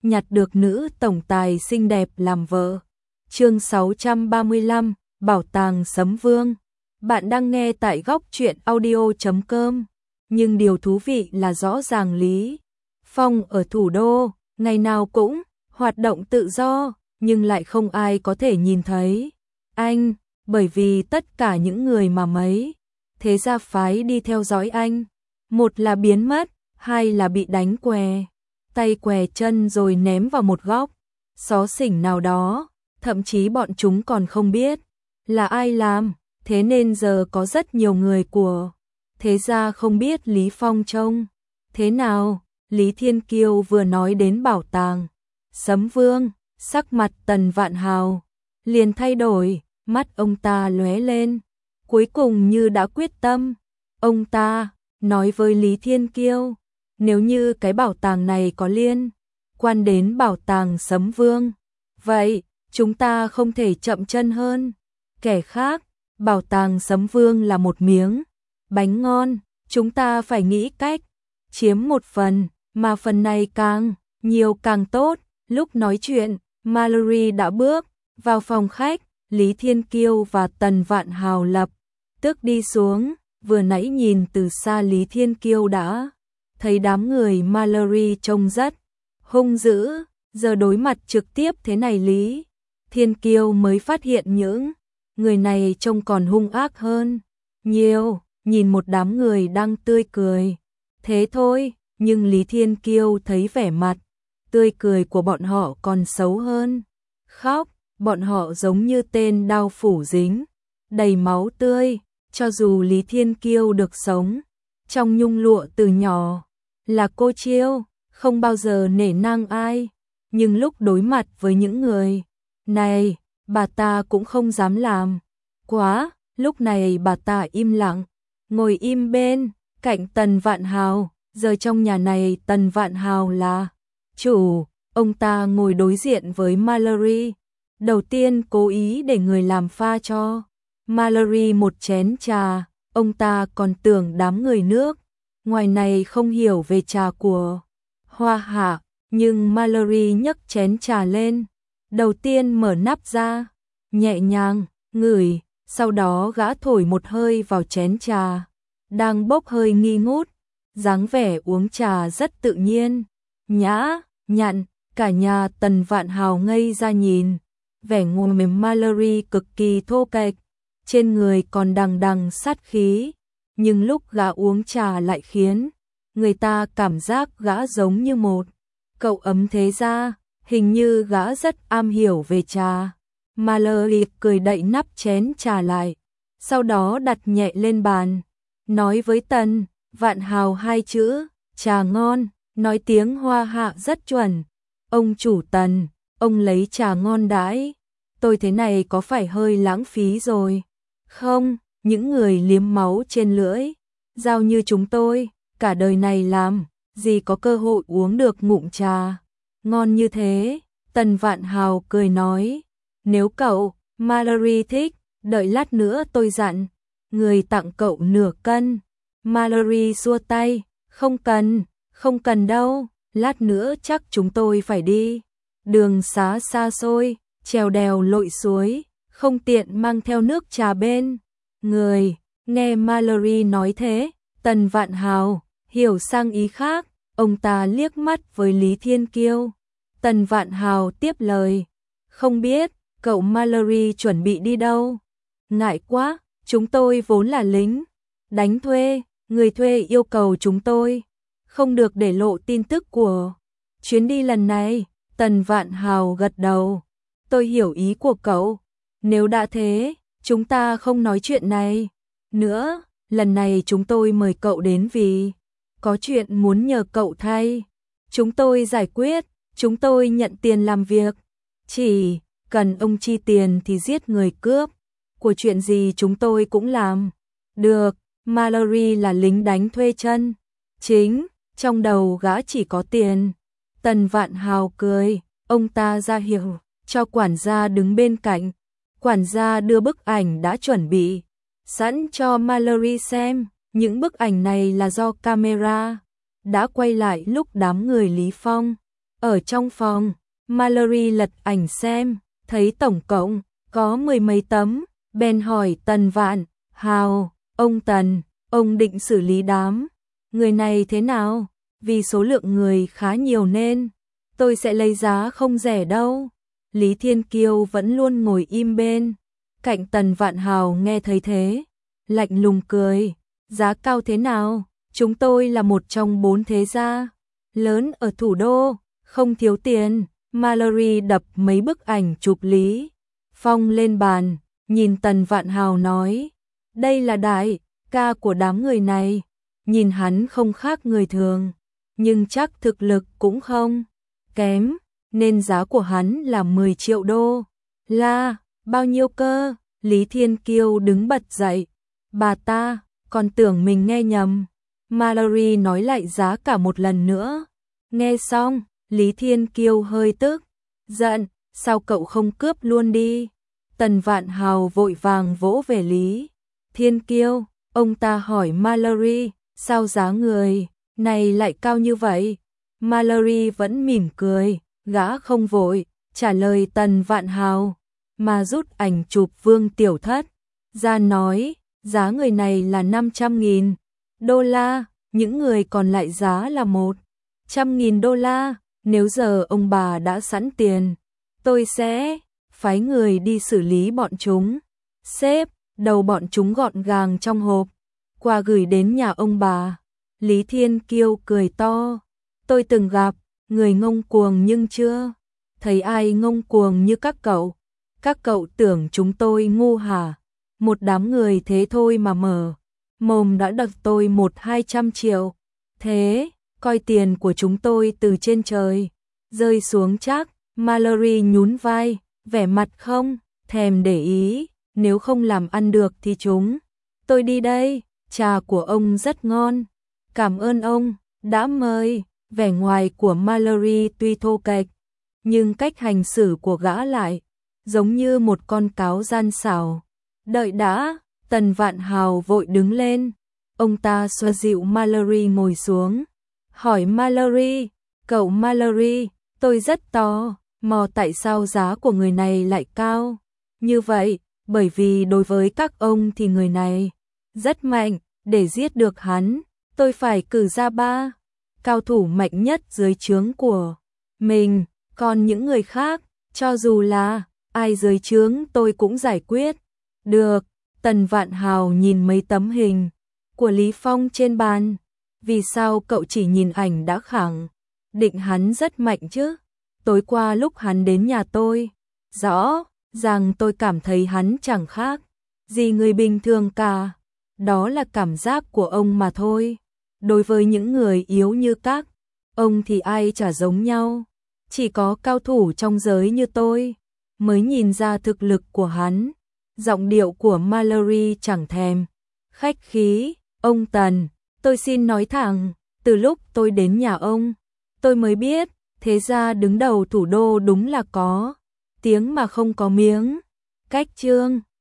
nhặt được nữ tổng tài xinh đẹp làm vợ. Chương 635, Bảo tàng Sấm Vương. Bạn đang nghe tại góc truyện audio.com. Nhưng điều thú vị là rõ ràng Lý Phong ở thủ đô, ngày nào cũng hoạt động tự do, nhưng lại không ai có thể nhìn thấy anh, bởi vì tất cả những người mà mấy thế gia phái đi theo dõi anh, một là biến mất, hai là bị đánh què tay què chân rồi ném vào một góc xó xỉnh nào đó, thậm chí bọn chúng còn không biết là ai làm, thế nên giờ có rất nhiều người của thế gia không biết Lý Phong trông thế nào. Lý Thiên Kiêu vừa nói đến bảo tàng Sấm Vương, sắc mặt Tần Vạn Hào liền thay đổi, mắt ông ta lóe lên, cuối cùng như đã quyết tâm. Ông ta nói với Lý Thiên Kiêu, nếu như cái bảo tàng này có liên quan đến bảo tàng Sấm Vương, vậy chúng ta không thể chậm chân hơn kẻ khác. Bảo tàng Sấm Vương là một miếng bánh ngon, chúng ta phải nghĩ cách chiếm một phần, mà phần này càng nhiều càng tốt. Lúc nói chuyện, Mallory đã bước vào phòng khách. Lý Thiên Kiêu và Tần Vạn Hào lập tức đi xuống. Vừa nãy nhìn từ xa Lý Thiên Kiêu đã thấy đám người Mallory trông rất hung dữ, giờ đối mặt trực tiếp thế này Lý Thiên Kiêu mới phát hiện những người này trông còn hung ác hơn nhiều. Nhìn một đám người đang tươi cười thế thôi, nhưng Lý Thiên Kiêu thấy vẻ mặt tươi cười của bọn họ còn xấu hơn khóc. Bọn họ giống như tên đao phủ dính đầy máu tươi. Cho dù Lý Thiên Kiêu được sống trong nhung lụa từ nhỏ, là cô chiêu, không bao giờ nể nang ai, nhưng lúc đối mặt với những người này, bà ta cũng không dám làm quá. Lúc này bà ta im lặng, ngồi im bên cạnh Tần Vạn Hào. Giờ trong nhà này Tần Vạn Hào là chủ, ông ta ngồi đối diện với Mallory. Đầu tiên cố ý để người làm pha cho Mallory một chén trà, ông ta còn tưởng đám người nước ngoài này không hiểu về trà của Hoa Hạ, nhưng Mallory nhấc chén trà lên, đầu tiên mở nắp ra, nhẹ nhàng ngửi, sau đó gã thổi một hơi vào chén trà đang bốc hơi nghi ngút, dáng vẻ uống trà rất tự nhiên, nhã nhặn. Cả nhà Tần Vạn Hào ngây ra nhìn vẻ ngồi mềm Mallory cực kỳ thô kệch, trên người còn đằng đằng sát khí, nhưng lúc gã uống trà lại khiến người ta cảm giác gã giống như một cậu ấm thế gia, hình như gã rất am hiểu về trà. Mallory cười đậy nắp chén trà lại, sau đó đặt nhẹ lên bàn, nói với Tần Vạn Hào hai chữ, trà ngon, nói tiếng Hoa Hạ rất chuẩn. Ông chủ Tần, ông lấy trà ngon đãi tôi thế này có phải hơi lãng phí rồi không? Những người liếm máu trên lưỡi dao như chúng tôi, cả đời này làm gì có cơ hội uống được ngụm trà ngon như thế. Tần Vạn Hào cười nói, nếu cậu Mallory thích, đợi lát nữa tôi dặn người tặng cậu nửa cân. Mallory xua tay, không cần đâu, lát nữa chắc chúng tôi phải đi đường xá xa xôi, trèo đèo lội suối, không tiện mang theo nước trà bên người. Nghe Mallory nói thế, Tần Vạn Hào hiểu sang ý khác, ông ta liếc mắt với Lý Thiên Kiêu. Tần Vạn Hào tiếp lời, không biết cậu Mallory chuẩn bị đi đâu? Ngại quá, chúng tôi vốn là lính đánh thuê, người thuê yêu cầu chúng tôi không được để lộ tin tức của chuyến đi lần này. Tần Vạn Hào gật đầu, tôi hiểu ý của cậu, nếu đã thế, chúng ta không nói chuyện này nữa. Lần này chúng tôi mời cậu đến vì có chuyện muốn nhờ cậu thay chúng tôi giải quyết. Chúng tôi nhận tiền làm việc, chỉ cần ông chi tiền thì giết người cướp của chuyện gì chúng tôi cũng làm được. Mallory là lính đánh thuê chân chính, trong đầu gã chỉ có tiền. Tần Vạn Hào cười, ông ta ra hiệu cho quản gia đứng bên cạnh. Quản gia đưa bức ảnh đã chuẩn bị sẵn cho Mallory xem. Những bức ảnh này là do camera đã quay lại lúc đám người Lý Phong Ở trong phòng, Mallory lật ảnh xem, thấy tổng cộng có 10 mấy tấm, bèn hỏi Tần Vạn Hào, ông Tần, ông định xử lý đám người này thế nào? Vì số lượng người khá nhiều nên tôi sẽ lấy giá không rẻ đâu. Lý Thiên Kiêu vẫn luôn ngồi im bên cạnh Tần Vạn Hào nghe thấy thế, lạnh lùng cười, giá cao thế nào? Chúng tôi là một trong 4 thế gia lớn ở thủ đô, không thiếu tiền. Mallory đập mấy bức ảnh chụp Lý Phong lên bàn, nhìn Tần Vạn Hào nói, đây là đại ca của đám người này, nhìn hắn không khác người thường, nhưng chắc thực lực cũng không kém, nên giá của hắn là 10 triệu đô. Là, bao nhiêu cơ? Lý Thiên Kiêu đứng bật dậy, bà ta, còn tưởng mình nghe nhầm. Mallory nói lại giá cả một lần nữa. Nghe xong, Lý Thiên Kiêu hơi tức giận, sao cậu không cướp luôn đi? Tần Vạn Hào vội vàng vỗ về Lý Thiên Kiêu, ông ta hỏi Mallory, sao giá người này lại cao như vậy? Mallory vẫn mỉm cười, gã không vội trả lời Tần Vạn Hào, mà rút ảnh chụp Vương Tiểu Thất ra nói, giá người này là 500.000 đô la, những người còn lại giá là 100.000 đô la. Nếu giờ ông bà đã sẵn tiền, tôi sẽ phái người đi xử lý bọn chúng, xếp đầu bọn chúng gọn gàng trong hộp, quà gửi đến nhà ông bà. Lý Thiên Kiêu cười to, tôi từng gặp người ngông cuồng nhưng chưa thấy ai ngông cuồng như các cậu. Các cậu tưởng chúng tôi ngu hả? Một đám người thế thôi mà mở mồm đã đập tôi 100-200 triệu. Thế, coi tiền của chúng tôi từ trên trời rơi xuống chắc. Mallory nhún vai, vẻ mặt không thèm để ý, nếu không làm ăn được thì chúng tôi đi đây, trà của ông rất ngon. Cảm ơn ông đã mời. Vẻ ngoài của Mallory tuy thô kệch, nhưng cách hành xử của gã lại giống như một con cáo gian xảo. Đợi đã, Tần Vạn Hào vội đứng lên. Ông ta xoa dịu Mallory ngồi xuống, hỏi Mallory, cậu Mallory, tôi rất tò mò tại sao giá của người này lại cao như vậy, bởi vì đối với các ông thì người này rất mạnh, để giết được hắn, tôi phải cử ra 3 cao thủ mạnh nhất dưới trướng của mình, còn những người khác, cho dù là ai dưới trướng tôi cũng giải quyết được. Tần Vạn Hào nhìn mấy tấm hình của Lý Phong trên bàn, vì sao cậu chỉ nhìn ảnh đã khẳng định hắn rất mạnh chứ? Tối qua lúc hắn đến nhà tôi, rõ ràng tôi cảm thấy hắn chẳng khác gì người bình thường cả. Đó là cảm giác của ông mà thôi. Đối với những người yếu như các ông thì ai chả giống nhau. Chỉ có cao thủ trong giới như tôi mới nhìn ra thực lực của hắn. Giọng điệu của Mallory chẳng thèm khách khí. Ông Tần, tôi xin nói thẳng, từ lúc tôi đến nhà ông, tôi mới biết, thế ra đứng đầu thủ đô đúng là có tiếng mà không có miếng. Cách trương